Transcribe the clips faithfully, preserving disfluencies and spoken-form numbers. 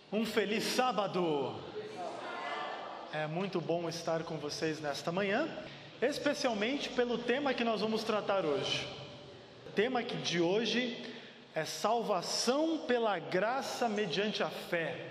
Um feliz sábado! É muito bom estar com vocês nesta manhã, especialmente pelo tema que nós vamos tratar hoje. O tema de hoje é salvação pela graça mediante a fé.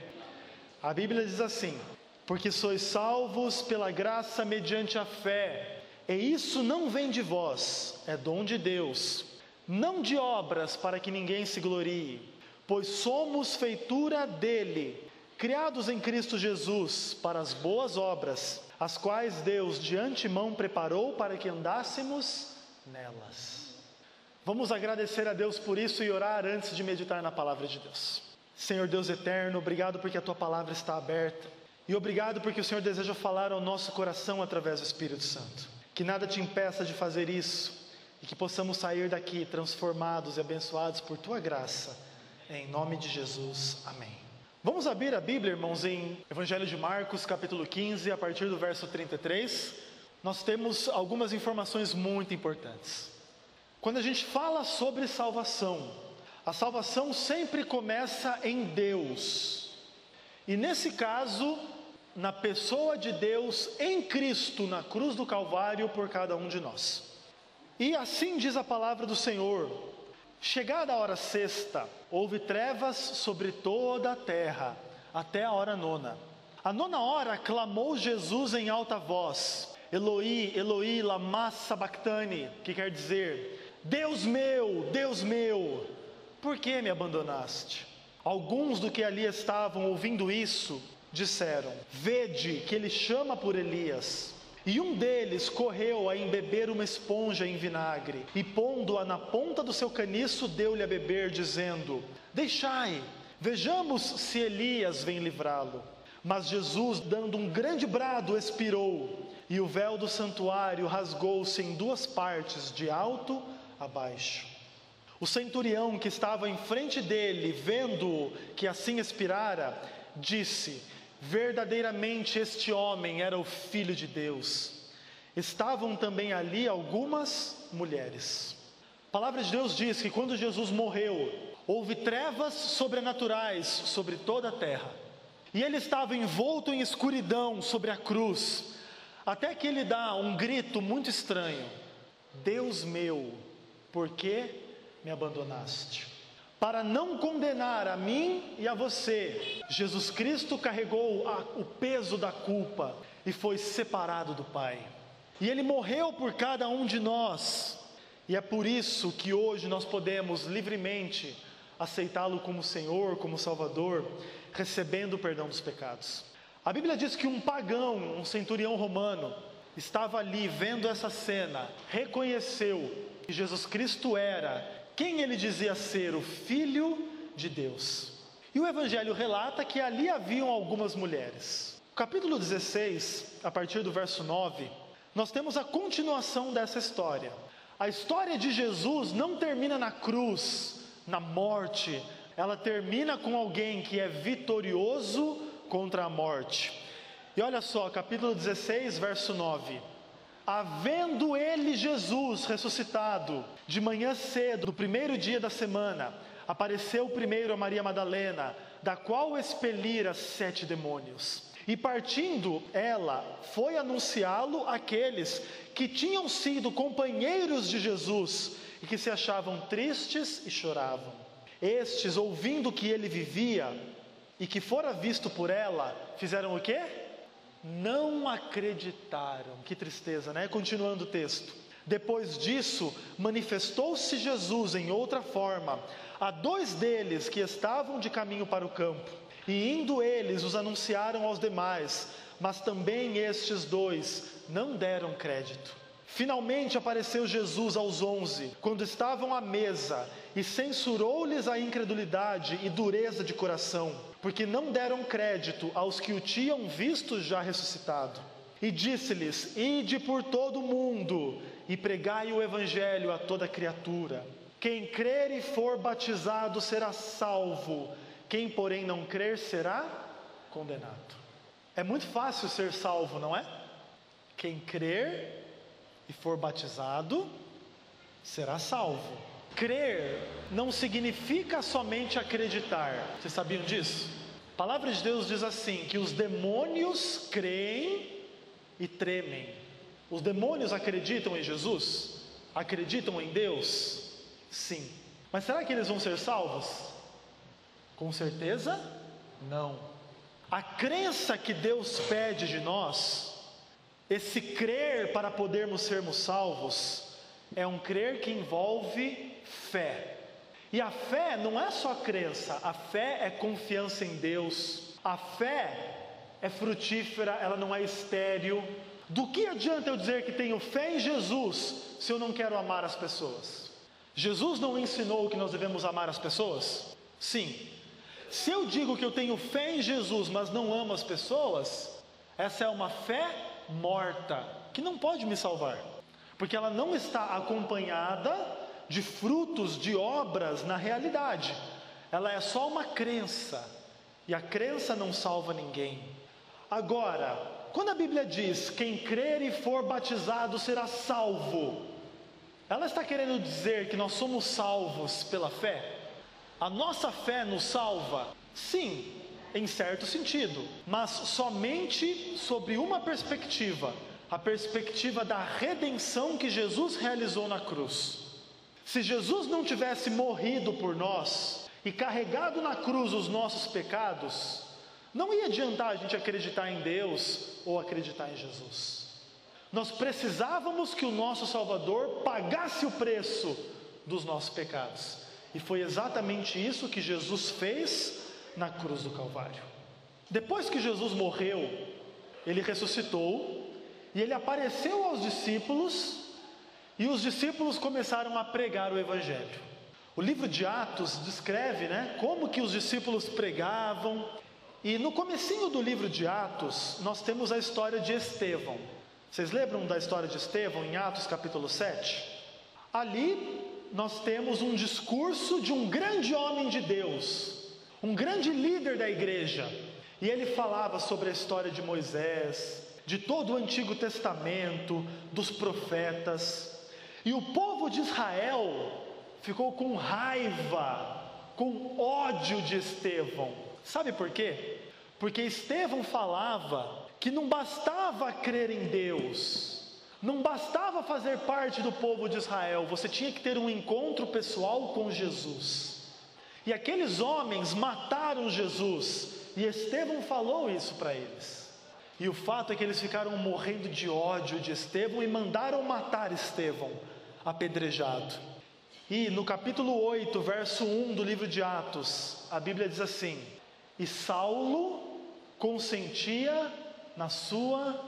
A Bíblia diz assim: porque sois salvos pela graça mediante a fé, e isso não vem de vós, é dom de Deus, não de obras para que ninguém se glorie. Pois somos feitura dele, criados em Cristo Jesus para as boas obras, as quais Deus de antemão preparou para que andássemos nelas. Vamos agradecer a Deus por isso e orar antes de meditar na palavra de Deus. Senhor Deus eterno, obrigado porque a tua palavra está aberta, e obrigado porque o Senhor deseja falar ao nosso coração através do Espírito Santo. Que nada te impeça de fazer isso, e que possamos sair daqui transformados e abençoados por tua graça. Em nome de Jesus, amém. Vamos abrir a Bíblia, irmãos, em Evangelho de Marcos, capítulo quinze, a partir do verso trinta e três. Nós temos algumas informações muito importantes. Quando a gente fala sobre salvação, a salvação sempre começa em Deus. E nesse caso, na pessoa de Deus, em Cristo, na cruz do Calvário, por cada um de nós. E assim diz a palavra do Senhor: chegada a hora sexta, houve trevas sobre toda a terra, até a hora nona. A nona hora clamou Jesus em alta voz: Eloi, Eloi, lama sabachthani, que quer dizer: Deus meu, Deus meu, por que me abandonaste? Alguns do que ali estavam ouvindo isso, disseram: vede que ele chama por Elias. E um deles correu a embeber uma esponja em vinagre, e pondo-a na ponta do seu caniço, deu-lhe a beber, dizendo: deixai, vejamos se Elias vem livrá-lo. Mas Jesus, dando um grande brado, expirou, e o véu do santuário rasgou-se em duas partes, de alto a baixo. O centurião que estava em frente dele, vendo que assim expirara, disse: verdadeiramente este homem era o Filho de Deus. Estavam também ali algumas mulheres. A palavra de Deus diz que quando Jesus morreu, houve trevas sobrenaturais sobre toda a terra, e ele estava envolto em escuridão sobre a cruz, até que ele dá um grito muito estranho: Deus meu, por que me abandonaste? Para não condenar a mim e a você, Jesus Cristo carregou a, o peso da culpa e foi separado do Pai. E Ele morreu por cada um de nós. E é por isso que hoje nós podemos livremente aceitá-lo como Senhor, como Salvador, recebendo o perdão dos pecados. A Bíblia diz que um pagão, um centurião romano, estava ali vendo essa cena, reconheceu que Jesus Cristo era quem ele dizia ser: o Filho de Deus. E o Evangelho relata que ali haviam algumas mulheres. No capítulo dezesseis, a partir do verso nove, nós temos a continuação dessa história. A história de Jesus não termina na cruz, na morte. Ela termina com alguém que é vitorioso contra a morte. E olha só, capítulo dezesseis, verso nove. Havendo ele, Jesus, ressuscitado, de manhã cedo, no primeiro dia da semana, apareceu primeiro a Maria Madalena, da qual expelira sete demônios. E partindo ela, foi anunciá-lo àqueles que tinham sido companheiros de Jesus e que se achavam tristes e choravam. Estes, ouvindo que ele vivia e que fora visto por ela, fizeram o quê? Não acreditaram. Que tristeza, né? Continuando o texto. Depois disso, manifestou-se Jesus em outra forma a dois deles que estavam de caminho para o campo. E indo eles, os anunciaram aos demais, mas também estes dois não deram crédito. Finalmente apareceu Jesus aos onze, quando estavam à mesa, e censurou-lhes a incredulidade e dureza de coração, porque não deram crédito aos que o tinham visto já ressuscitado. E disse-lhes: ide por todo o mundo e pregai o evangelho a toda criatura. Quem crer e for batizado será salvo, quem porém não crer será condenado. É muito fácil ser salvo, não é? Quem crer e for batizado será salvo. Crer não significa somente acreditar. Vocês sabiam disso? A palavra de Deus diz assim, que os demônios creem e tremem. Os demônios acreditam em Jesus? Acreditam em Deus? Sim. Mas será que eles vão ser salvos? Com certeza, não. A crença que Deus pede de nós, esse crer para podermos sermos salvos, é um crer que envolve fé. E a fé não é só crença, a fé é confiança em Deus. A fé é frutífera, ela não é estéril. Do que adianta eu dizer que tenho fé em Jesus, se eu não quero amar as pessoas? Jesus não ensinou que nós devemos amar as pessoas? Sim. Se eu digo que eu tenho fé em Jesus, mas não amo as pessoas, essa é uma fé morta, que não pode me salvar, porque ela não está acompanhada de frutos, de obras na realidade. Ela é só uma crença, e a crença não salva ninguém. Agora, quando a Bíblia diz, quem crer e for batizado será salvo, ela está querendo dizer que nós somos salvos pela fé? A nossa fé nos salva? Sim, em certo sentido, mas somente sobre uma perspectiva, a perspectiva da redenção que Jesus realizou na cruz. Se Jesus não tivesse morrido por nós e carregado na cruz os nossos pecados, não ia adiantar a gente acreditar em Deus ou acreditar em Jesus. Nós precisávamos que o nosso Salvador pagasse o preço dos nossos pecados. E foi exatamente isso que Jesus fez na cruz do Calvário. Depois que Jesus morreu, ele ressuscitou e ele apareceu aos discípulos, e os discípulos começaram a pregar o Evangelho. O livro de Atos descreve, né, como que os discípulos pregavam. E no comecinho do livro de Atos, nós temos a história de Estevão. Vocês lembram da história de Estevão em Atos capítulo sete? Ali nós temos um discurso de um grande homem de Deus, um grande líder da igreja, e ele falava sobre a história de Moisés, de todo o Antigo Testamento, dos profetas, e o povo de Israel ficou com raiva, com ódio de Estevão. Sabe por quê? Porque Estevão falava que não bastava crer em Deus, não bastava fazer parte do povo de Israel, você tinha que ter um encontro pessoal com Jesus. E aqueles homens mataram Jesus, e Estevão falou isso para eles. E o fato é que eles ficaram morrendo de ódio de Estevão e mandaram matar Estevão, apedrejado. E no capítulo oito, verso um do livro de Atos, a Bíblia diz assim: e Saulo consentia na sua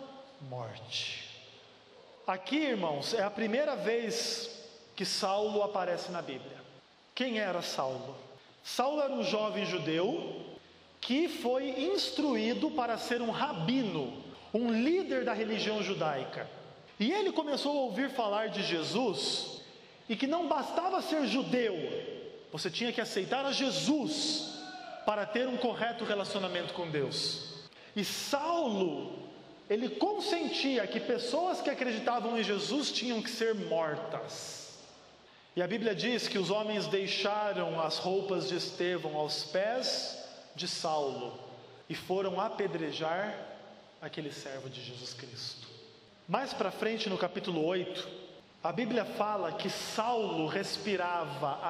morte. Aqui, irmãos, é a primeira vez que Saulo aparece na Bíblia. Quem era Saulo? Saulo era um jovem judeu que foi instruído para ser um rabino, um líder da religião judaica. E ele começou a ouvir falar de Jesus, e que não bastava ser judeu, você tinha que aceitar a Jesus para ter um correto relacionamento com Deus. E Saulo, ele consentia que pessoas que acreditavam em Jesus tinham que ser mortas. E a Bíblia diz que os homens deixaram as roupas de Estevão aos pés de Saulo e foram apedrejar aquele servo de Jesus Cristo. Mais para frente, no capítulo oito, a Bíblia fala que Saulo respirava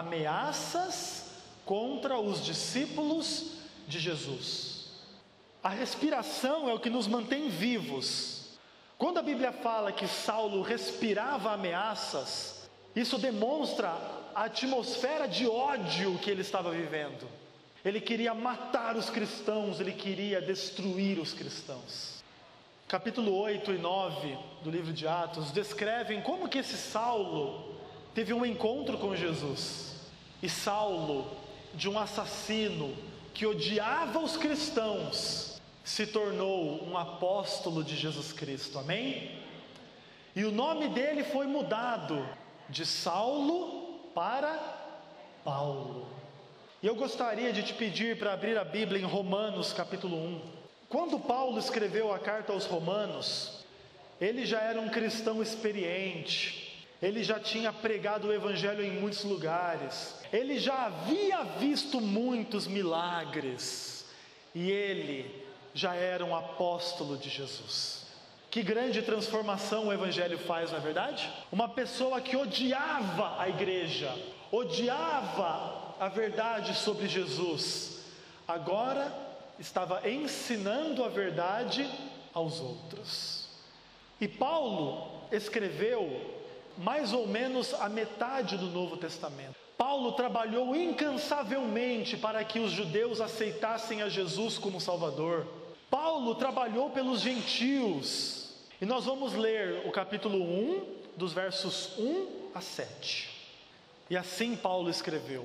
ameaças contra os discípulos de Jesus. A respiração é o que nos mantém vivos. Quando a Bíblia fala que Saulo respirava ameaças, isso demonstra a atmosfera de ódio que ele estava vivendo. Ele queria matar os cristãos, ele queria destruir os cristãos. Capítulo oito e nove do livro de Atos descrevem como que esse Saulo teve um encontro com Jesus. E Saulo, de um assassino que odiava os cristãos, se tornou um apóstolo de Jesus Cristo, amém? E o nome dele foi mudado de Saulo para Paulo. E eu gostaria de te pedir para abrir a Bíblia em Romanos capítulo um. Quando Paulo escreveu a carta aos Romanos, ele já era um cristão experiente, ele já tinha pregado o evangelho em muitos lugares, ele já havia visto muitos milagres, e ele já era um apóstolo de Jesus. Que grande transformação o Evangelho faz, não é verdade? Uma pessoa que odiava a igreja, odiava a verdade sobre Jesus, agora estava ensinando a verdade aos outros. E Paulo escreveu mais ou menos a metade do Novo Testamento. Paulo trabalhou incansavelmente para que os judeus aceitassem a Jesus como Salvador. Paulo trabalhou pelos gentios. E nós vamos ler o capítulo um, dos versos um a sete. E assim Paulo escreveu: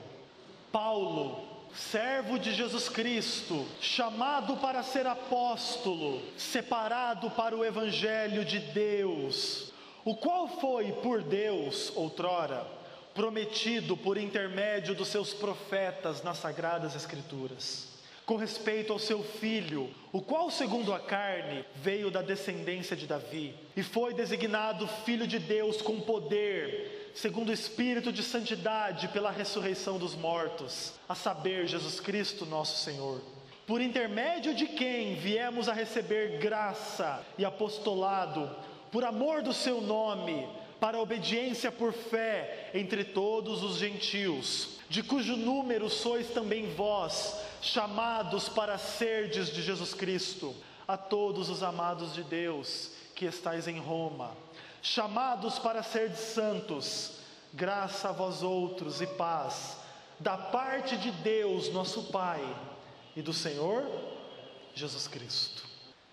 Paulo, servo de Jesus Cristo, chamado para ser apóstolo, separado para o Evangelho de Deus, o qual foi por Deus outrora prometido por intermédio dos seus profetas nas Sagradas Escrituras, com respeito ao seu Filho, o qual segundo a carne veio da descendência de Davi, e foi designado Filho de Deus com poder, segundo o Espírito de santidade pela ressurreição dos mortos, a saber, Jesus Cristo nosso Senhor, por intermédio de quem viemos a receber graça e apostolado, por amor do seu nome, para a obediência por fé entre todos os gentios, de cujo número sois também vós, chamados para serdes de Jesus Cristo, a todos os amados de Deus que estáis em Roma, chamados para serdes santos, graça a vós outros e paz, da parte de Deus nosso Pai e do Senhor Jesus Cristo.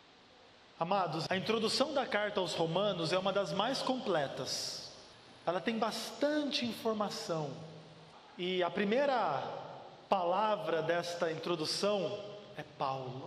Amados, a introdução da carta aos Romanos é uma das mais completas. Ela tem bastante informação. E a primeira palavra desta introdução é Paulo.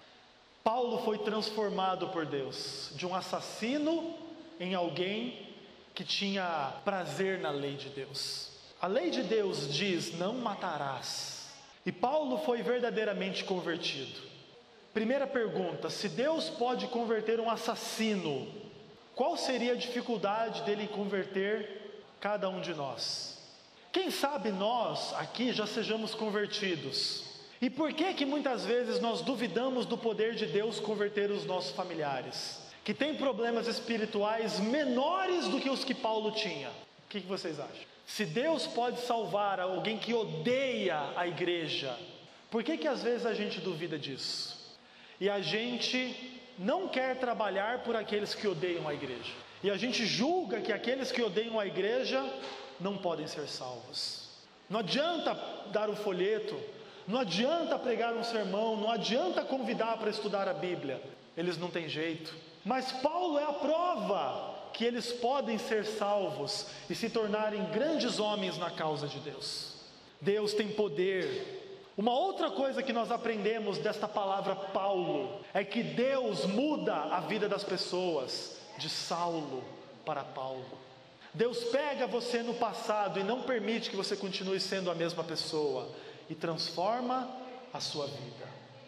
Paulo foi transformado por Deus, de um assassino em alguém que tinha prazer na lei de Deus. A lei de Deus diz: não matarás. E Paulo foi verdadeiramente convertido. Primeira pergunta: se Deus pode converter um assassino, qual seria a dificuldade dele converter cada um de nós? Quem sabe nós aqui já sejamos convertidos. E por que que muitas vezes nós duvidamos do poder de Deus converter os nossos familiares, que têm problemas espirituais menores do que os que Paulo tinha? O que que vocês acham? Se Deus pode salvar alguém que odeia a igreja, por que que às vezes a gente duvida disso? E a gente não quer trabalhar por aqueles que odeiam a igreja. E a gente julga que aqueles que odeiam a igreja não podem ser salvos. Não adianta dar o folheto, não adianta pregar um sermão, não adianta convidar para estudar a Bíblia. Eles não têm jeito. Mas Paulo é a prova que eles podem ser salvos e se tornarem grandes homens na causa de Deus. Deus tem poder. Uma outra coisa que nós aprendemos desta palavra Paulo é que Deus muda a vida das pessoas de Saulo para Paulo. Deus pega você no passado e não permite que você continue sendo a mesma pessoa e transforma a sua vida.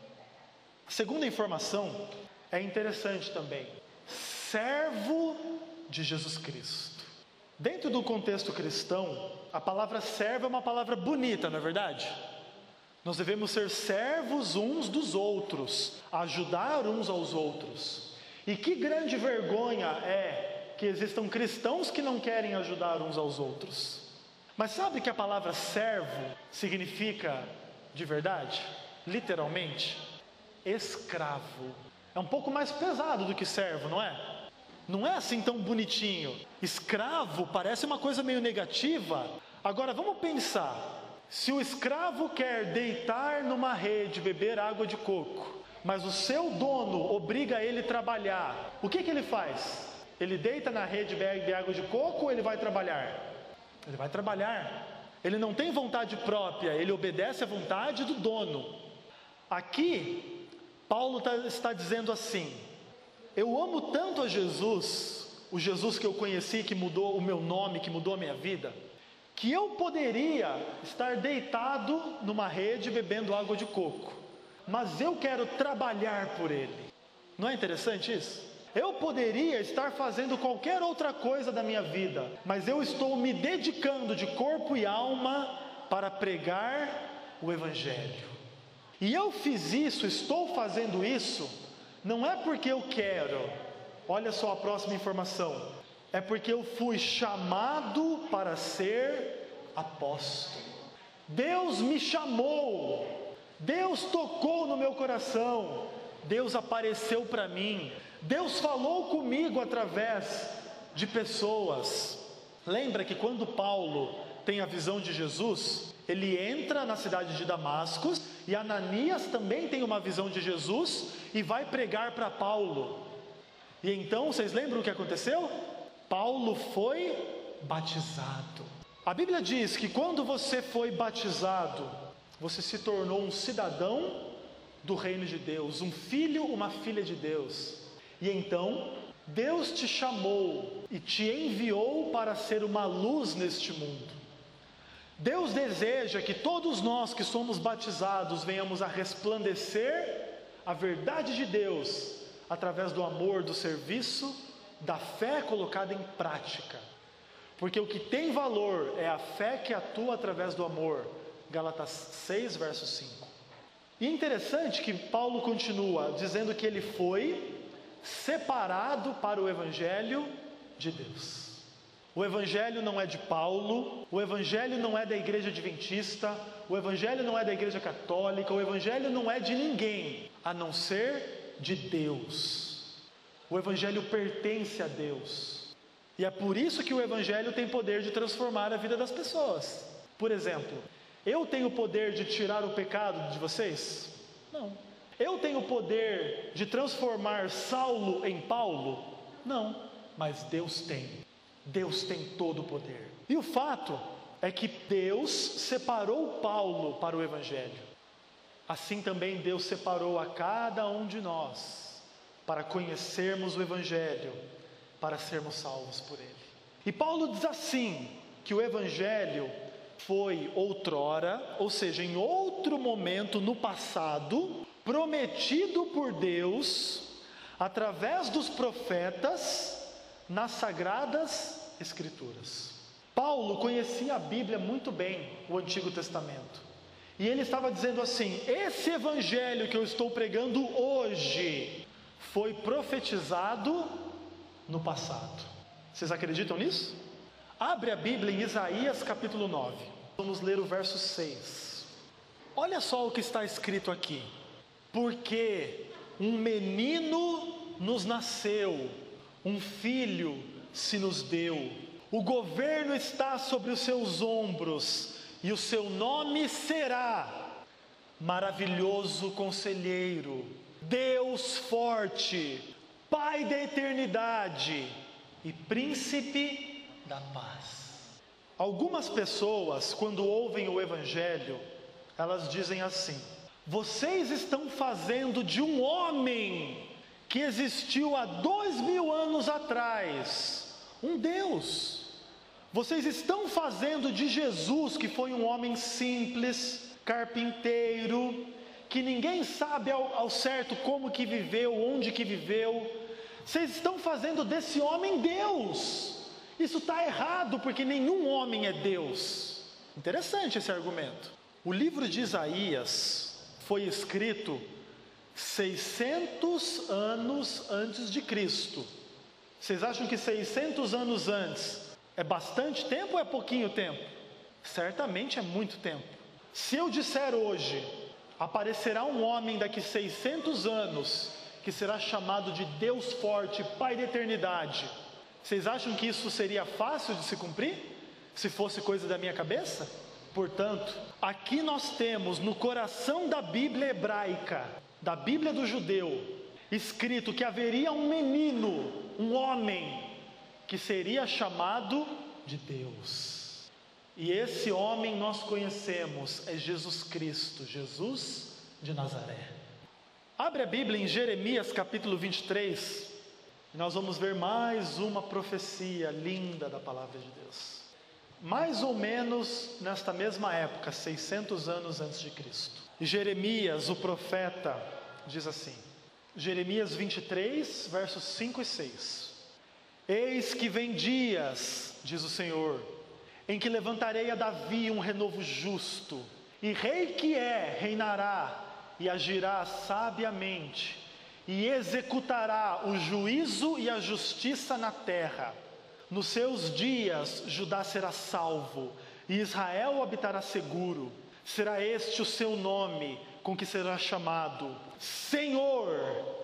A segunda informação é interessante também: servo de Jesus Cristo. Dentro do contexto cristão, a palavra servo é uma palavra bonita, não é verdade? Nós devemos ser servos uns dos outros, ajudar uns aos outros. E que grande vergonha é que existam cristãos que não querem ajudar uns aos outros. Mas sabe que a palavra servo significa, de verdade, literalmente, escravo. É um pouco mais pesado do que servo, não é? Não é assim tão bonitinho. Escravo parece uma coisa meio negativa. Agora vamos pensar. Se o escravo quer deitar numa rede, beber água de coco, mas o seu dono obriga ele a trabalhar, o que que ele faz? Ele deita na rede, bebe água de coco ou ele vai trabalhar? Ele vai trabalhar. Ele não tem vontade própria, ele obedece à vontade do dono. Aqui, Paulo tá, está dizendo assim: eu amo tanto a Jesus, o Jesus que eu conheci, que mudou o meu nome, que mudou a minha vida, que eu poderia estar deitado numa rede bebendo água de coco, mas eu quero trabalhar por Ele. Não é interessante isso? Eu poderia estar fazendo qualquer outra coisa da minha vida, mas eu estou me dedicando de corpo e alma para pregar o Evangelho. E eu fiz isso, estou fazendo isso, não é porque eu quero. Olha só a próxima informação. É porque eu fui chamado para ser apóstolo. Deus me chamou. Deus tocou no meu coração. Deus apareceu para mim. Deus falou comigo através de pessoas. Lembra que quando Paulo tem a visão de Jesus, ele entra na cidade de Damasco, e Ananias também tem uma visão de Jesus e vai pregar para Paulo. E então, vocês lembram o que aconteceu? Paulo foi batizado. A Bíblia diz que quando você foi batizado, você se tornou um cidadão do reino de Deus, um filho, uma filha de Deus. E então, Deus te chamou e te enviou para ser uma luz neste mundo. Deus deseja que todos nós que somos batizados venhamos a resplandecer a verdade de Deus através do amor, do serviço, da fé colocada em prática. Porque o que tem valor é a fé que atua através do amor. Gálatas seis, verso cinco. E é interessante que Paulo continua dizendo que ele foi separado para o Evangelho de Deus. O Evangelho não é de Paulo, o Evangelho não é da igreja adventista, o Evangelho não é da igreja católica, o Evangelho não é de ninguém, a não ser de Deus. O Evangelho pertence a Deus. E é por isso que o Evangelho tem poder de transformar a vida das pessoas. Por exemplo, eu tenho o poder de tirar o pecado de vocês? Não. Eu tenho o poder de transformar Saulo em Paulo? Não. Mas Deus tem. Deus tem todo o poder. E o fato é que Deus separou Paulo para o Evangelho. Assim também Deus separou a cada um de nós para conhecermos o Evangelho, para sermos salvos por ele. E Paulo diz assim, que o Evangelho foi outrora, ou seja, em outro momento no passado, prometido por Deus, através dos profetas, nas Sagradas Escrituras. Paulo conhecia a Bíblia muito bem, o Antigo Testamento. E ele estava dizendo assim, esse Evangelho que eu estou pregando hoje, foi profetizado no passado. Vocês acreditam nisso? Abre a Bíblia em Isaías capítulo nove. Vamos ler o verso seis. Olha só o que está escrito aqui. Porque um menino nos nasceu, um filho se nos deu. O governo está sobre os seus ombros, e o seu nome será Maravilhoso Conselheiro, Deus Forte, Pai da Eternidade e Príncipe da Paz. Algumas pessoas, quando ouvem o Evangelho, elas dizem assim: vocês estão fazendo de um homem que existiu há dois mil anos atrás um Deus. Vocês estão fazendo de Jesus, que foi um homem simples, carpinteiro, que ninguém sabe ao, ao certo como que viveu, onde que viveu. Vocês estão fazendo desse homem Deus. Isso está errado, porque nenhum homem é Deus. Interessante esse argumento. O livro de Isaías foi escrito seiscentos anos antes de Cristo. Vocês acham que seiscentos anos antes é bastante tempo ou é pouquinho tempo? Certamente é muito tempo. Se eu disser hoje, aparecerá um homem daqui seiscentos anos, que será chamado de Deus Forte, Pai da Eternidade, vocês acham que isso seria fácil de se cumprir? Se fosse coisa da minha cabeça? Portanto, aqui nós temos no coração da Bíblia hebraica, da Bíblia do judeu, escrito que haveria um menino, um homem, que seria chamado de Deus. E esse homem nós conhecemos, é Jesus Cristo, Jesus de Nazaré. Abre a Bíblia em Jeremias capítulo vinte e três, e nós vamos ver mais uma profecia linda da palavra de Deus. Mais ou menos nesta mesma época, seiscentos anos antes de Cristo. E Jeremias, o profeta, diz assim, Jeremias vinte e três, versos cinco e seis. Eis que vem dias, diz o Senhor, em que levantarei a Davi um renovo justo, e rei que é, reinará, e agirá sabiamente, e executará o juízo e a justiça na terra. Nos seus dias Judá será salvo, e Israel habitará seguro. Será este o seu nome, com que será chamado: Senhor,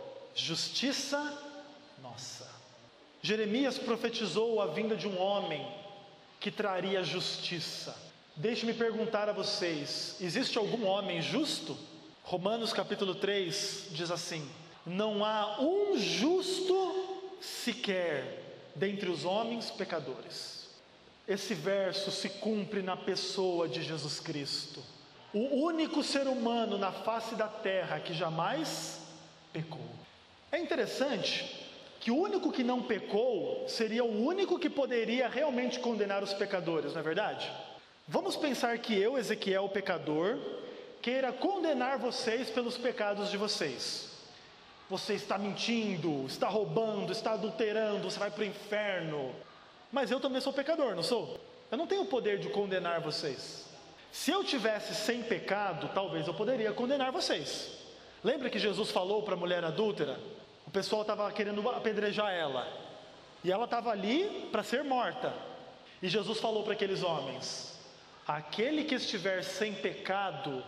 justiça nossa. Jeremias profetizou a vinda de um homem que traria justiça. Deixe-me perguntar a vocês: existe algum homem justo? Romanos capítulo três diz assim: não há um justo sequer dentre os homens pecadores. Esse verso se cumpre na pessoa de Jesus Cristo, o único ser humano na face da terra que jamais pecou. É interessante que o único que não pecou seria o único que poderia realmente condenar os pecadores, não é verdade? Vamos pensar que eu, Ezequiel, o pecador, queira condenar vocês pelos pecados de vocês. Você está mentindo, está roubando, está adulterando, você vai para o inferno. Mas eu também sou pecador, não sou? Eu não tenho o poder de condenar vocês. Se eu tivesse sem pecado, talvez eu poderia condenar vocês. Lembra que Jesus falou para a mulher adúltera? O pessoal estava querendo apedrejar ela, e ela estava ali para ser morta. E Jesus falou para aqueles homens: aquele que estiver sem pecado,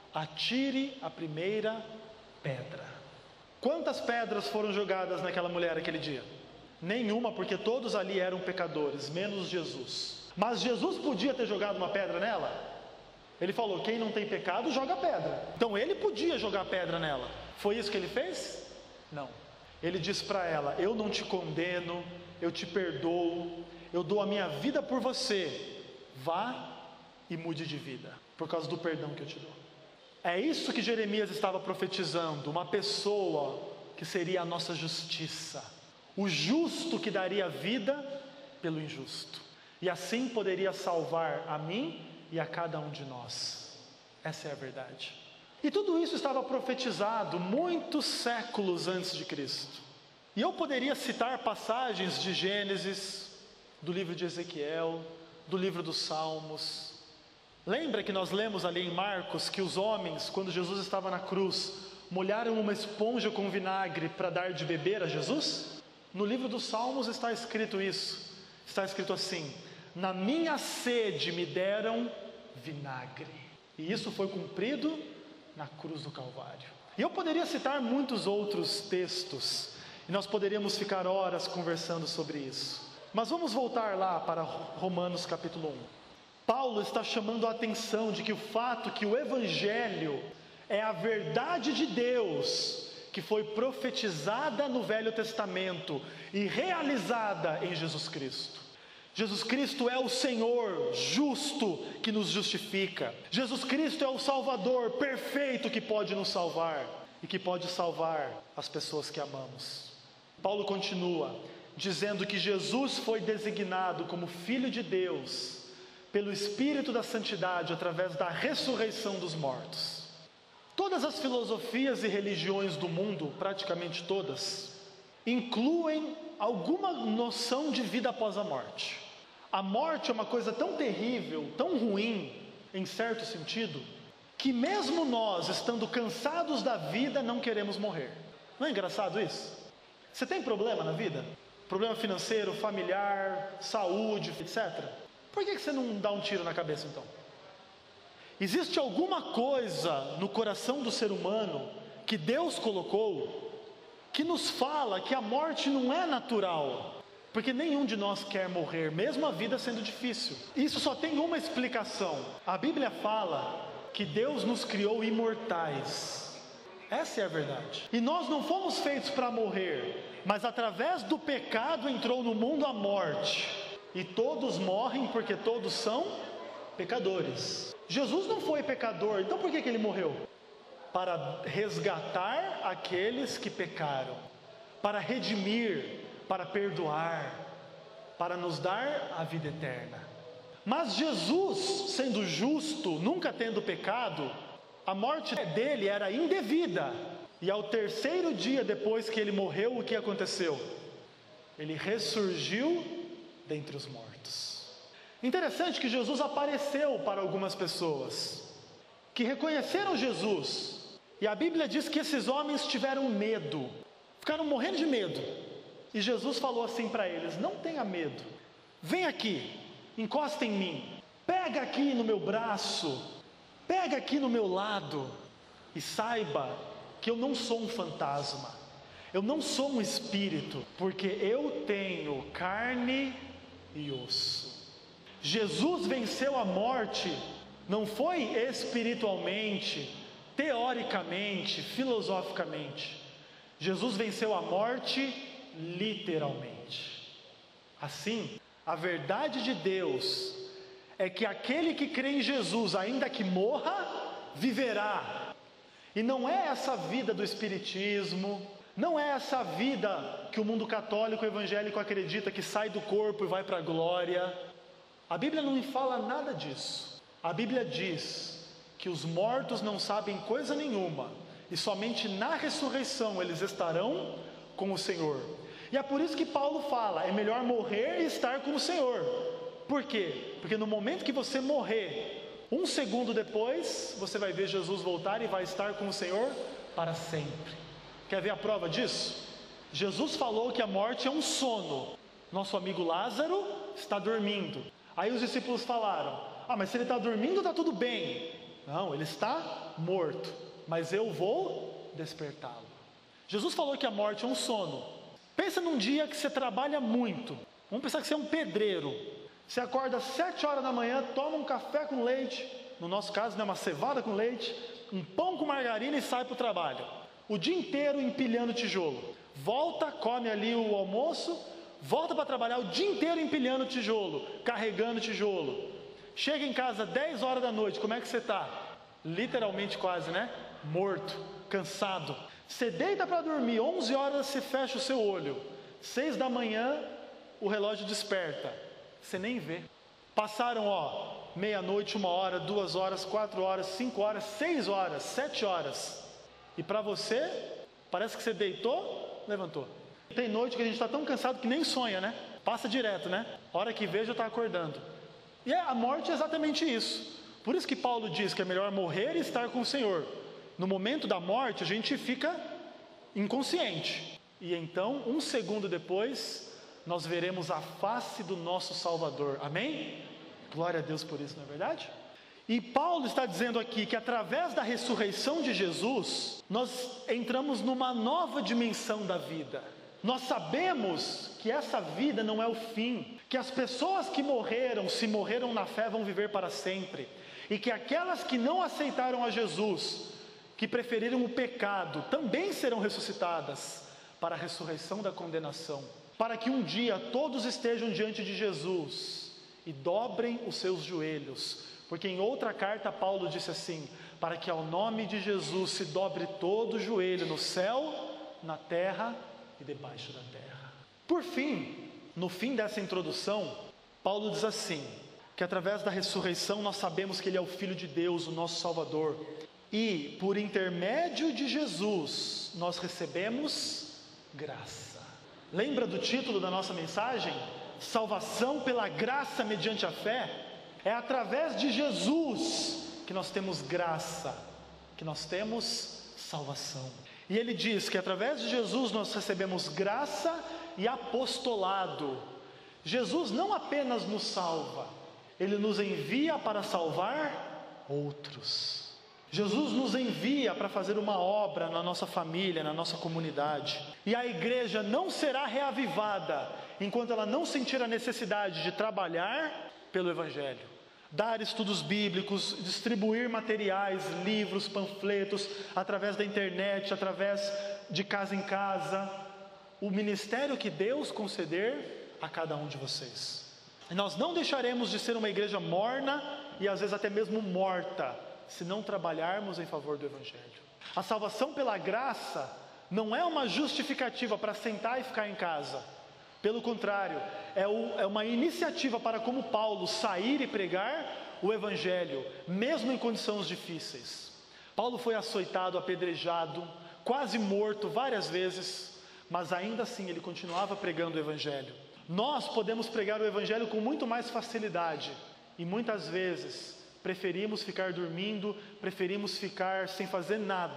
atire a primeira pedra. Quantas pedras foram jogadas naquela mulher aquele dia? Nenhuma, porque todos ali eram pecadores, menos Jesus. Mas Jesus podia ter jogado uma pedra nela? Ele falou: quem não tem pecado, joga pedra. Então ele podia jogar pedra nela. Foi isso que ele fez? Não. Ele diz para ela: eu não te condeno, eu te perdoo, eu dou a minha vida por você. Vá e mude de vida, por causa do perdão que eu te dou. É isso que Jeremias estava profetizando, uma pessoa que seria a nossa justiça, o justo que daria vida pelo injusto, e assim poderia salvar a mim e a cada um de nós. Essa é a verdade. E tudo isso estava profetizado muitos séculos antes de Cristo. E eu poderia citar passagens de Gênesis, do livro de Ezequiel, do livro dos Salmos. Lembra que nós lemos ali em Marcos que os homens, quando Jesus estava na cruz, molharam uma esponja com vinagre para dar de beber a Jesus? No livro dos Salmos está escrito isso. Está escrito assim: na minha sede me deram vinagre. E isso foi cumprido na cruz do Calvário. E eu poderia citar muitos outros textos, e nós poderíamos ficar horas conversando sobre isso. Mas vamos voltar lá para Romanos capítulo um. Paulo está chamando a atenção de que o fato que o Evangelho é a verdade de Deus, que foi profetizada no Velho Testamento e realizada em Jesus Cristo. Jesus Cristo é o Senhor justo que nos justifica. Jesus Cristo é o Salvador perfeito que pode nos salvar e que pode salvar as pessoas que amamos. Paulo continua dizendo que Jesus foi designado como Filho de Deus pelo Espírito da Santidade através da ressurreição dos mortos. Todas as filosofias e religiões do mundo, praticamente todas, incluem alguma noção de vida após a morte. A morte é uma coisa tão terrível, tão ruim, em certo sentido, que mesmo nós, estando cansados da vida, não queremos morrer. Não é engraçado isso? Você tem problema na vida? Problema financeiro, familiar, saúde, etcétera? Por que você não dá um tiro na cabeça então? Existe alguma coisa no coração do ser humano que Deus colocou que nos fala que a morte não é natural, porque nenhum de nós quer morrer, mesmo a vida sendo difícil. Isso só tem uma explicação. A Bíblia fala que Deus nos criou imortais. Essa é a verdade. E nós não fomos feitos para morrer, mas através do pecado entrou no mundo a morte. E todos morrem porque todos são pecadores. Jesus não foi pecador, então por que que ele morreu? Para resgatar aqueles que pecaram, para redimir, para perdoar, para nos dar a vida eterna. Mas Jesus, sendo justo, nunca tendo pecado, a morte dele era indevida. E ao terceiro dia depois que ele morreu, o que aconteceu? Ele ressurgiu dentre os mortos. Interessante que Jesus apareceu para algumas pessoas que reconheceram Jesus E a Bíblia diz que esses homens tiveram medo, ficaram morrendo de medo. E Jesus falou assim para eles: não tenha medo, vem aqui, encosta em mim, pega aqui no meu braço, pega aqui no meu lado, e saiba que eu não sou um fantasma, eu não sou um espírito, porque eu tenho carne e osso. Jesus venceu a morte, não foi espiritualmente, teoricamente, filosoficamente. Jesus venceu a morte literalmente. Assim, a verdade de Deus é que aquele que crê em Jesus, ainda que morra, viverá. E não é essa vida do espiritismo, não é essa vida que o mundo católico evangélico acredita, que sai do corpo e vai para a glória. A Bíblia não me fala nada disso. A Bíblia diz que os mortos não sabem coisa nenhuma, e somente na ressurreição eles estarão com o Senhor. E é por isso que Paulo fala: é melhor morrer e estar com o Senhor. Por quê? Porque no momento que você morrer, um segundo depois, você vai ver Jesus voltar e vai estar com o Senhor para sempre. Quer ver a prova disso? Jesus falou que a morte é um sono. Nosso amigo Lázaro está dormindo. Aí os discípulos falaram: ah, mas se ele está dormindo, está tudo bem. Não, ele está morto, mas eu vou despertá-lo. Jesus falou que a morte é um sono. Pensa num dia que você trabalha muito. Vamos pensar que você é um pedreiro. Você acorda às sete horas da manhã, toma um café com leite, no nosso caso, né, uma cevada com leite, um pão com margarina e sai para o trabalho. O dia inteiro empilhando tijolo. Volta, come ali o almoço, volta para trabalhar o dia inteiro empilhando tijolo, carregando tijolo. Chega em casa dez horas da noite, como é que você está? Literalmente quase, né? Morto, cansado. Você deita para dormir, onze horas você fecha o seu olho. seis da manhã o relógio desperta. Você nem vê. Passaram, ó, meia-noite, uma hora, duas horas, quatro horas, cinco horas, seis horas, sete horas. E para você, parece que você deitou, levantou. Tem noite que a gente está tão cansado que nem sonha, né? Passa direto, né? Hora que vejo, está acordando. E a morte é exatamente isso. Por isso que Paulo diz que é melhor morrer e estar com o Senhor. No momento da morte, a gente fica inconsciente. E então, um segundo depois, nós veremos a face do nosso Salvador. Amém? Glória a Deus por isso, não é verdade? E Paulo está dizendo aqui que através da ressurreição de Jesus, nós entramos numa nova dimensão da vida. Nós sabemos que essa vida não é o fim, que as pessoas que morreram, se morreram na fé, vão viver para sempre, e que aquelas que não aceitaram a Jesus, que preferiram o pecado, também serão ressuscitadas para a ressurreição da condenação, para que um dia todos estejam diante de Jesus e dobrem os seus joelhos, porque em outra carta Paulo disse assim: para que ao nome de Jesus se dobre todo o joelho no céu, na terra e debaixo da terra. Por fim, no fim dessa introdução, Paulo diz assim, que através da ressurreição nós sabemos que Ele é o Filho de Deus, o nosso Salvador, e por intermédio de Jesus nós recebemos graça. Lembra do título da nossa mensagem? Salvação pela graça mediante a fé. É através de Jesus que nós temos graça, que nós temos salvação. E ele diz que através de Jesus nós recebemos graça e apostolado. Jesus não apenas nos salva, Ele nos envia para salvar outros. Jesus nos envia para fazer uma obra na nossa família, na nossa comunidade. E a igreja não será reavivada enquanto ela não sentir a necessidade de trabalhar pelo Evangelho. Dar estudos bíblicos, distribuir materiais, livros, panfletos, através da internet, através de casa em casa. O ministério que Deus conceder a cada um de vocês. E nós não deixaremos de ser uma igreja morna e às vezes até mesmo morta, se não trabalharmos em favor do Evangelho. A salvação pela graça não é uma justificativa para sentar e ficar em casa. Pelo contrário, é, o, é uma iniciativa para, como Paulo, sair e pregar o Evangelho, mesmo em condições difíceis. Paulo foi açoitado, apedrejado, quase morto várias vezes, mas ainda assim ele continuava pregando o Evangelho. Nós podemos pregar o Evangelho com muito mais facilidade, e muitas vezes preferimos ficar dormindo, preferimos ficar sem fazer nada,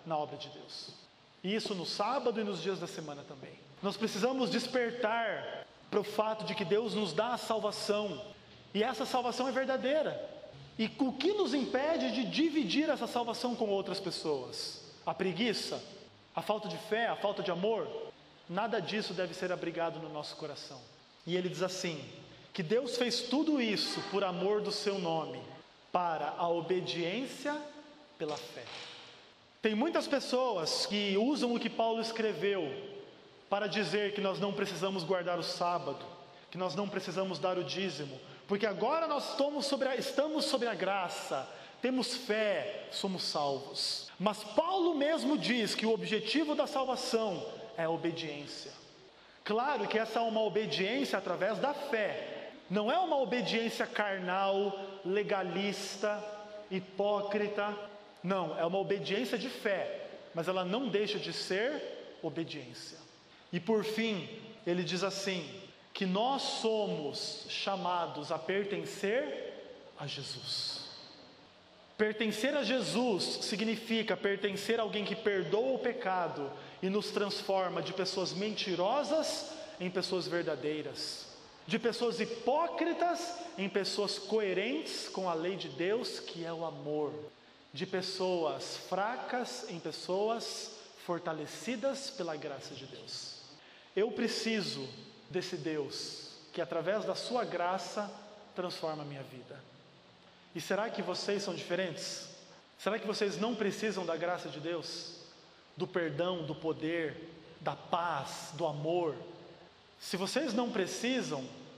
na obra de Deus. E isso no sábado e nos dias da semana também. Nós precisamos despertar para o fato de que Deus nos dá a salvação. E essa salvação é verdadeira. E o que nos impede de dividir essa salvação com outras pessoas? A preguiça? A falta de fé? A falta de amor? Nada disso deve ser abrigado no nosso coração. E ele diz assim, que Deus fez tudo isso por amor do seu nome, para a obediência pela fé. Tem muitas pessoas que usam o que Paulo escreveu para dizer que nós não precisamos guardar o sábado, que nós não precisamos dar o dízimo, porque agora nós estamos sobre a, estamos sobre a graça, temos fé, somos salvos. Mas Paulo mesmo diz que o objetivo da salvação é a obediência. Claro que essa é uma obediência através da fé, não é uma obediência carnal, legalista, hipócrita. Não, é uma obediência de fé, mas ela não deixa de ser obediência. E por fim, ele diz assim, que nós somos chamados a pertencer a Jesus. Pertencer a Jesus significa pertencer a alguém que perdoa o pecado e nos transforma de pessoas mentirosas em pessoas verdadeiras, de pessoas hipócritas em pessoas coerentes com a lei de Deus, que é o amor, de pessoas fracas em pessoas fortalecidas pela graça de Deus. Eu preciso desse Deus que através da sua graça transforma a minha vida. E será que vocês são diferentes? Será que vocês não precisam da graça de Deus? Do perdão, do poder, da paz, do amor? Se vocês não precisam,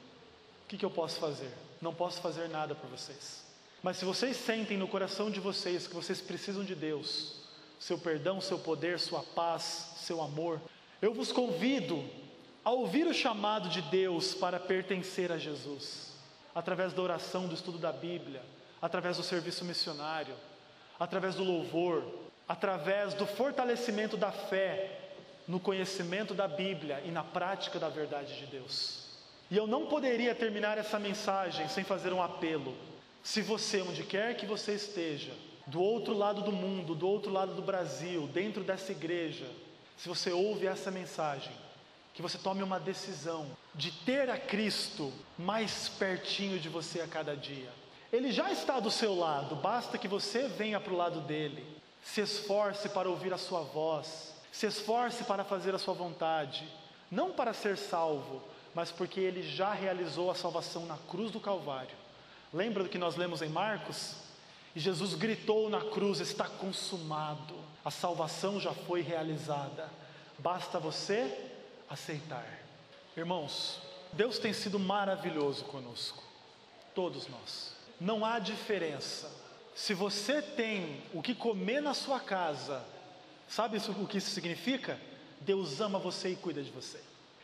o que, que eu posso fazer? Não posso fazer nada por vocês. Mas se vocês sentem no coração de vocês que vocês precisam de Deus, seu perdão, seu poder, sua paz, seu amor, eu vos convido a ouvir o chamado de Deus para pertencer a Jesus, através da oração, do estudo da Bíblia, através do serviço missionário, através do louvor, através do fortalecimento da fé, no conhecimento da Bíblia e na prática da verdade de Deus. E eu não poderia terminar essa mensagem sem fazer um apelo. Se você, onde quer que você esteja, do outro lado do mundo, do outro lado do Brasil, dentro dessa igreja, se você ouve essa mensagem, que você tome uma decisão de ter a Cristo mais pertinho de você a cada dia. Ele já está do seu lado, basta que você venha para o lado dele, se esforce para ouvir a sua voz, se esforce para fazer a sua vontade, não para ser salvo, mas porque ele já realizou a salvação na cruz do Calvário. Lembra do que nós lemos em Marcos? E Jesus gritou na cruz, está consumado, a salvação já foi realizada, basta você aceitar. Irmãos, Deus tem sido maravilhoso conosco, todos nós. Não há diferença. Se você tem o que comer na sua casa, sabe isso, o que isso significa? Deus ama você e cuida de você.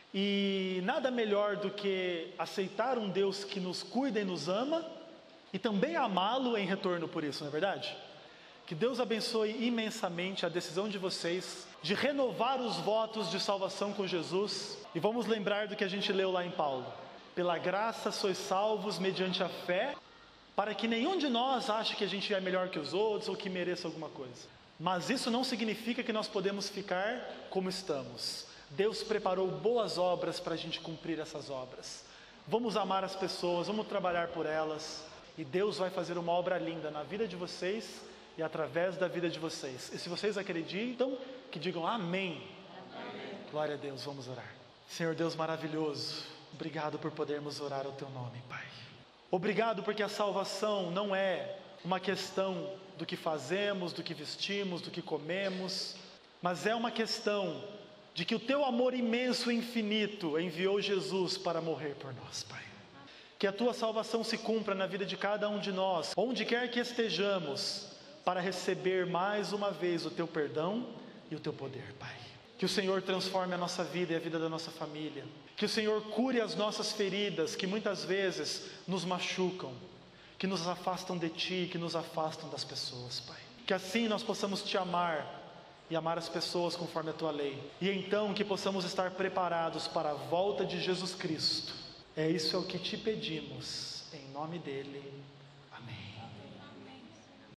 E nada melhor do que aceitar um Deus que nos cuida e nos ama, e também amá-lo em retorno por isso, não é verdade? Que Deus abençoe imensamente a decisão de vocês de renovar os votos de salvação com Jesus. E vamos lembrar do que a gente leu lá em Paulo. Pela graça sois salvos mediante a fé, para que nenhum de nós ache que a gente é melhor que os outros ou que mereça alguma coisa. Mas isso não significa que nós podemos ficar como estamos. Deus preparou boas obras para a gente cumprir essas obras. Vamos amar as pessoas, vamos trabalhar por elas, e Deus vai fazer uma obra linda na vida de vocês e através da vida de vocês. E se vocês acreditam, que digam amém. Amém. Glória a Deus, vamos orar. Senhor Deus maravilhoso, obrigado por podermos orar ao teu nome, Pai. Obrigado porque a salvação não é uma questão do que fazemos, do que vestimos, do que comemos, mas é uma questão de que o teu amor imenso e infinito enviou Jesus para morrer por nós, Pai. Que a tua salvação se cumpra na vida de cada um de nós, onde quer que estejamos, para receber mais uma vez o teu perdão e o teu poder, Pai. Que o Senhor transforme a nossa vida e a vida da nossa família. Que o Senhor cure as nossas feridas, que muitas vezes nos machucam, que nos afastam de Ti, que nos afastam das pessoas, Pai. Que assim nós possamos Te amar e amar as pessoas conforme a Tua lei. E então que possamos estar preparados para a volta de Jesus Cristo. É isso é o que Te pedimos, em nome dEle.